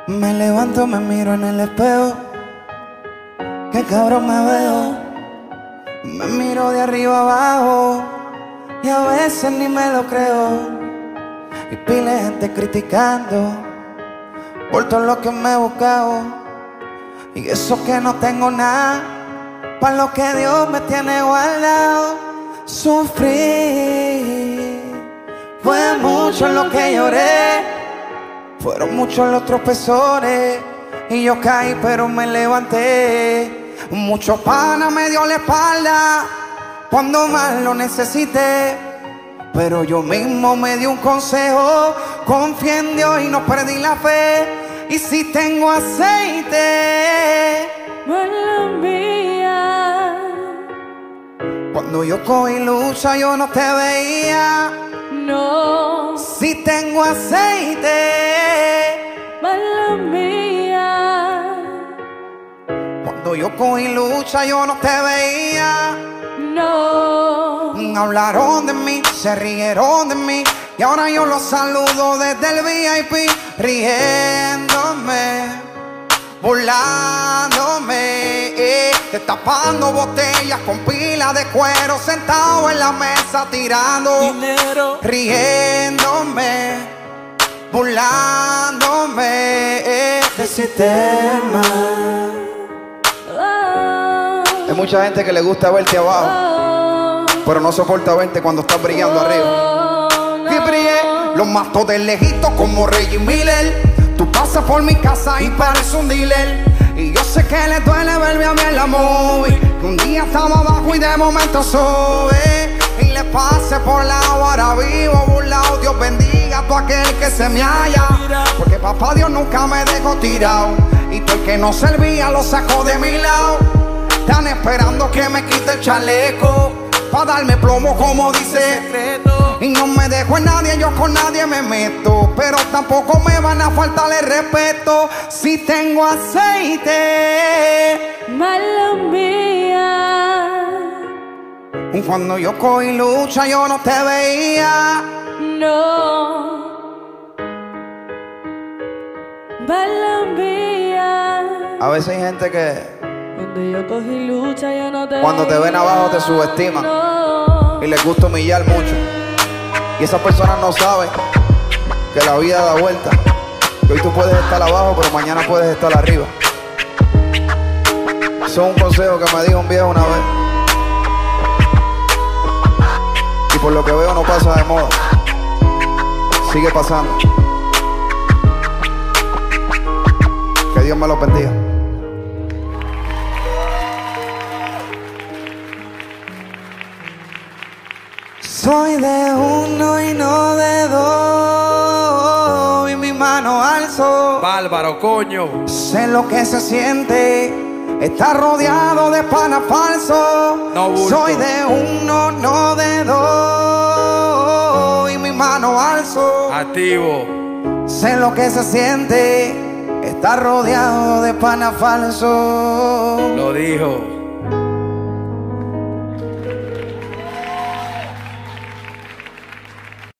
Me levanto, me miro en el espejo. Qué cabrón me veo. Me miro de arriba abajo y a veces ni me lo creo. Y pile de gente criticando por todo lo que me he buscado. Y eso que no tengo nada, para lo que Dios me tiene guardado. Sufrí, fue mucho lo que lloré. Fueron muchos los tropezones y yo caí pero me levanté. Mucho pana me dio la espalda cuando más lo necesité, pero yo mismo me di un consejo: confié en Dios y no perdí la fe. Y si tengo aceite, mala mía. Cuando yo cogí lucha yo no te veía. No. Si tengo aceite, Mala mía. Cuando yo cogí lucha yo no te veía. No. Hablaron de mí, se rieron de mí, y ahora yo los saludo desde el VIP, riéndome, burlándome, destapando botellas con pila de cuero, sentado en la mesa tirando dinero, riéndome, burlándome del sistema. Hay mucha gente que le gusta verte abajo, pero no soporta verte cuando estás brillando arriba. Y brillé, los mato de lejito como Reggie Miller. Tú pasas por mi casa y pareces un dealer. Y yo sé que le duele verme a mí en la movie, que un día estaba abajo y de momento sube. Y le pase por la ahora vivo burlado. Dios bendiga a todo aquel que se me halla, porque papá Dios nunca me dejó tirado. Y todo el que no servía lo sacó de mi lado. Están esperando que me quite el chaleco pa' darme plomo, como dice secreto. Y no me dejo en nadie, yo con nadie me meto, pero tampoco me van a faltar el respeto. Si tengo aceite, Mala mía. Cuando yo cogí lucha yo no te veía. No. Mala mía. A veces hay gente que Cuando yo cogí lucha yo no te cuando te ven abajo te subestiman, no. y les gusta humillar mucho. Y esas personas no saben que la vida da vuelta, que hoy tú puedes estar abajo pero mañana puedes estar arriba. Eso es un consejo que me dijo un viejo una vez, y por lo que veo no pasa de moda, sigue pasando. Que Dios me lo bendiga. Soy de uno y no de dos, y mi mano alzo. Bárbaro, coño. Sé lo que se siente estar rodeado de panas falsos. No bulto. Soy de uno, no de dos, y mi mano alzo. Activo. Sé lo que se siente estar rodeado de panas falsos. Lo dijo.